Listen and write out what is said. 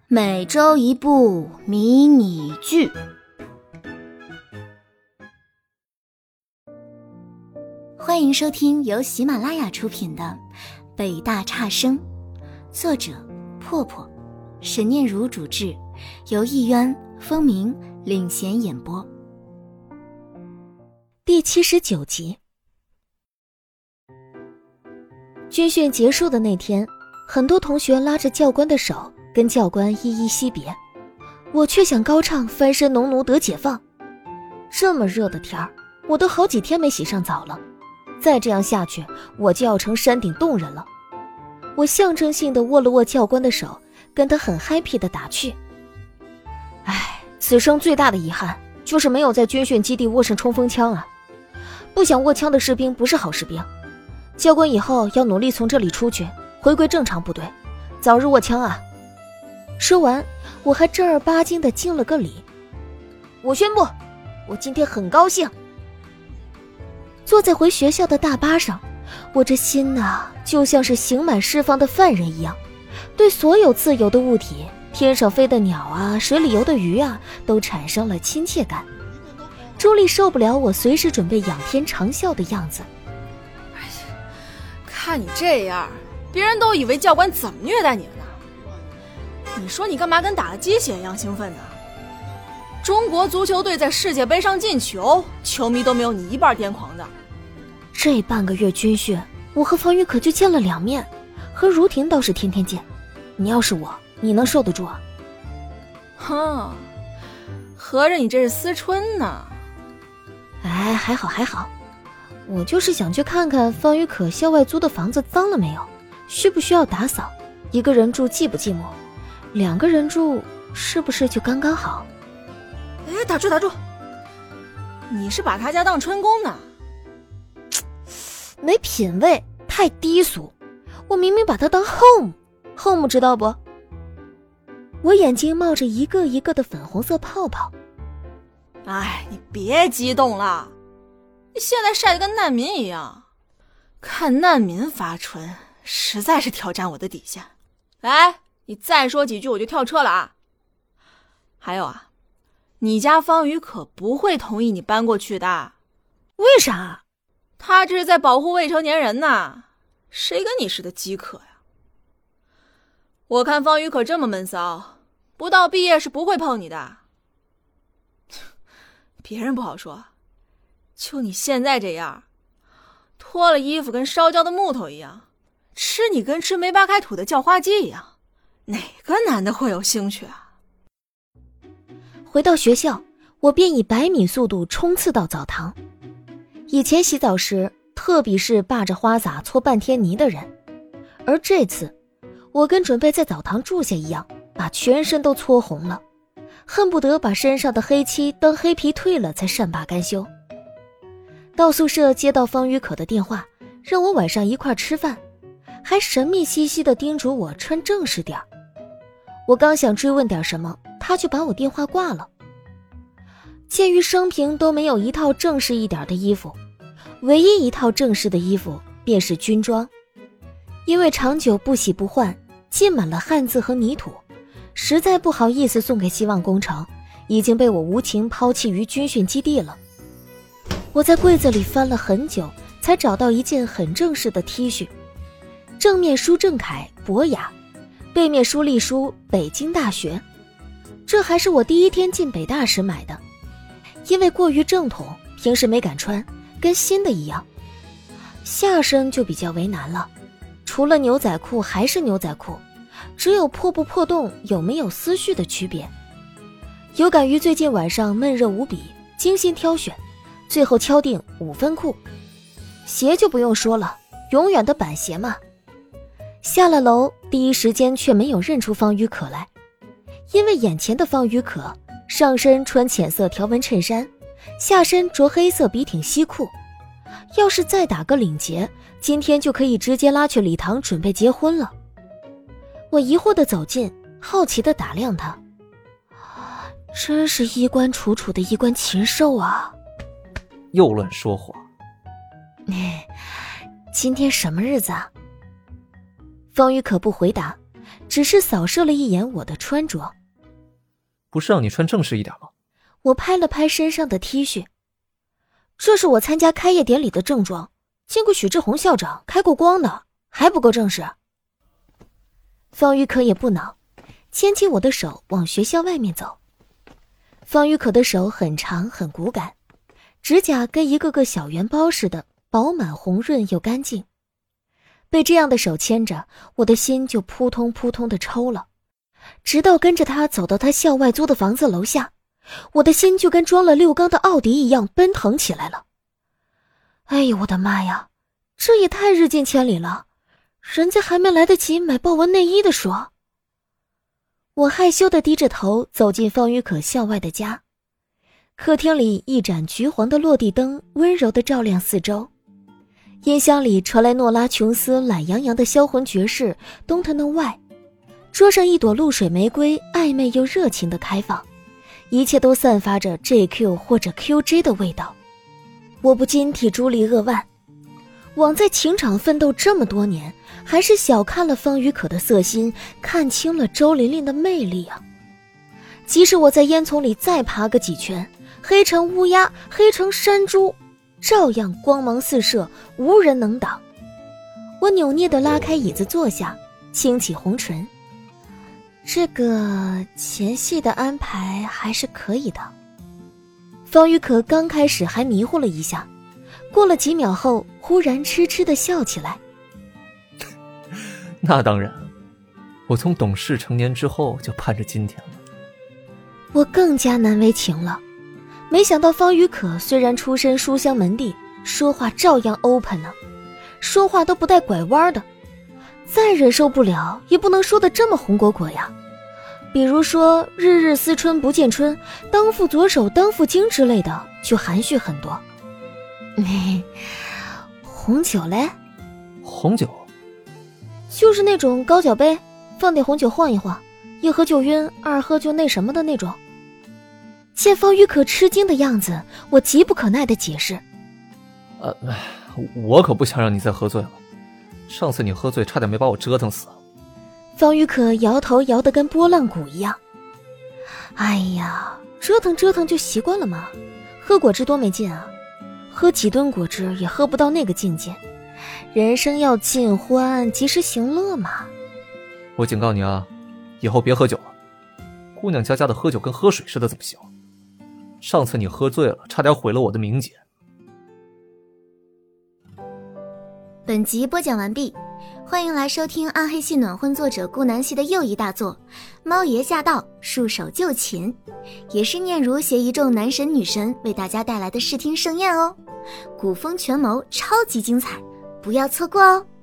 每周一部迷你剧。欢迎收听由喜马拉雅出品的《北大差生》，作者破破，沈念如主制，由艺渊、风鸣领衔演播。第79集。军训结束的那天，很多同学拉着教官的手跟教官依依惜别，我却想高唱翻身农奴得解放。这么热的天儿，我都好几天没洗上澡了，再这样下去我就要成山顶洞人了。我象征性地握了握教官的手，跟他很 happy 地打趣。此生最大的遗憾就是没有在军训基地握上冲锋枪啊！不想握枪的士兵不是好士兵。教官以后要努力从这里出去，回归正常部队，早日握枪啊！说完，我还正儿八经地敬了个礼。我宣布，我今天很高兴。坐在回学校的大巴上，我这心啊，就像是刑满释放的犯人一样，对所有自由的物体，天上飞的鸟啊，水里游的鱼啊，都产生了亲切感。朱莉受不了我随时准备仰天长啸的样子。 看你这样，别人都以为教官怎么虐待你了呢？你说你干嘛跟打了鸡血一样兴奋呢？中国足球队在世界杯上进球，球迷都没有你一半癫狂的。 这半个月军训，我和方宇可就见了2面，和如婷倒是天天见。你要是我，你能受得住啊？ 哼，合着你这是思春呢？ 还好，我就是想去看看方宇可校外租的房子脏了没有，需不需要打扫，一个人住寂不寂寞，2个人住是不是就刚刚好？ 打住！你是把他家当春宫呢？ 没品位，太低俗。我明明把他当 home 知道不？我眼睛冒着一个一个的粉红色泡泡。 你别激动了，你现在晒得跟难民一样，看难民发春实在是挑战我的底线。你再说几句我就跳车了啊！还有啊，你家方宇可不会同意你搬过去的。 为啥？ 他这是在保护未成年人呢，谁跟你似的饥渴呀？我看方宇可这么闷骚，不到毕业是不会碰你的。别人不好说，就你现在这样，脱了衣服跟烧焦的木头一样，吃你跟吃没扒开土的叫花鸡一样，哪个男的会有兴趣啊？ 回到学校，我便以100米速度冲刺到澡堂。以前洗澡时特别是霸着花洒搓半天泥的人，而这次我跟准备在澡堂住下一样，把全身都搓红了，恨不得把身上的黑漆当黑皮褪了才善罢甘休。到宿舍接到方宇可的电话，让我晚上一块吃饭，还神秘兮兮地叮嘱我穿正式点。我刚想追问点什么，他就把我电话挂了。鉴于生平都没有一套正式一点的衣服，唯一一套正式的衣服便是军装，因为长久不洗不换，浸满了汗渍和泥土，实在不好意思送给希望工程，已经被我无情抛弃于军训基地了。我在柜子里翻了很久，才找到一件很正式的 T 恤，正面书郑恺博雅，背面书隶书北京大学。这还是我第一天进北大时买的，因为过于正统，平时没敢穿，跟新的一样。下身就比较为难了，除了牛仔裤还是牛仔裤，只有破不破洞有没有思绪的区别。有感于最近晚上闷热无比，精心挑选，最后敲定5分裤。鞋就不用说了，永远的板鞋嘛。下了楼，第一时间却没有认出方宇可来，因为眼前的方宇可上身穿浅色条纹衬衫，下身着黑色笔挺西裤，要是再打个领结，今天就可以直接拉去礼堂准备结婚了。我疑惑地走近，好奇地打量他，真是衣冠楚楚的衣冠禽兽啊！ 又乱说话。 今天什么日子啊？方宇可不回答， 只是扫射了一眼我的穿着。 不是让你穿正式一点吗？ 我拍了拍身上的 T 恤，这是我参加开业典礼的正装，见过许志宏校长开过光的，还不够正式。方玉可也不恼，牵起我的手往学校外面走。方玉可的手很长很骨感，指甲跟一个个小圆包似的，饱满红润又干净。被这样的手牵着，我的心就扑通扑通地抽了，直到跟着他走到他校外租的房子楼下，我的心就跟装了6缸的奥迪一样奔腾起来了。哎呦我的妈呀，这也太日进千里了，人家还没来得及买豹纹内衣的说。我害羞地低着头走进方玉可校外的家。客厅里一盏橘黄的落地灯温柔地照亮四周，音箱里传来诺拉琼斯懒洋洋的销魂爵士 Don't Know Why， 桌上一朵露水玫瑰暧昧又热情地开放，一切都散发着 JQ 或者 QJ 的味道。我不禁替朱莉扼腕，枉在情场奋斗这么多年，还是小看了方玉可的色心，看清了周琳琳的魅力啊！即使我在烟囱里再爬个几圈，黑成乌鸦，黑成山猪，照样光芒四射，无人能挡。我扭捏地拉开椅子坐下，轻启红唇。这个前戏的安排还是可以的。方玉可刚开始还迷糊了一下，过了几秒后忽然痴痴地笑起来。 那当然，我从懂事成年之后就盼着今天了。 我更加难为情了，没想到方玉可虽然出身书香门第，说话照样 open 呢，说话都不带拐弯的，再忍受不了也不能说得这么红果果呀。比如说日日思春不见春，当父左手当父经之类的，就含蓄很多。红酒嘞？ 红酒？ 就是那种高脚杯，放点红酒晃一晃，一喝就晕，二喝就那什么的那种。见方玉可吃惊的样子，我急不可耐地解释。 我可不想让你再喝醉了，上次你喝醉差点没把我折腾死。 方玉可摇头摇得跟拨浪鼓一样。哎呀，折腾折腾就习惯了嘛，喝果汁多没劲啊，喝几吨果汁也喝不到那个境界，人生要尽欢，及时行乐嘛。 我警告你啊，以后别喝酒了，姑娘家的喝酒跟喝水似的怎么行？上次你喝醉了，差点毁了我的名节。 本集播讲完毕，欢迎来收听暗黑系暖婚作者顾南希的又一大作《猫爷驾到，束手就擒》，也是念如携一众男神女神为大家带来的视听盛宴哦，古风权谋超级精彩，不要错过哦。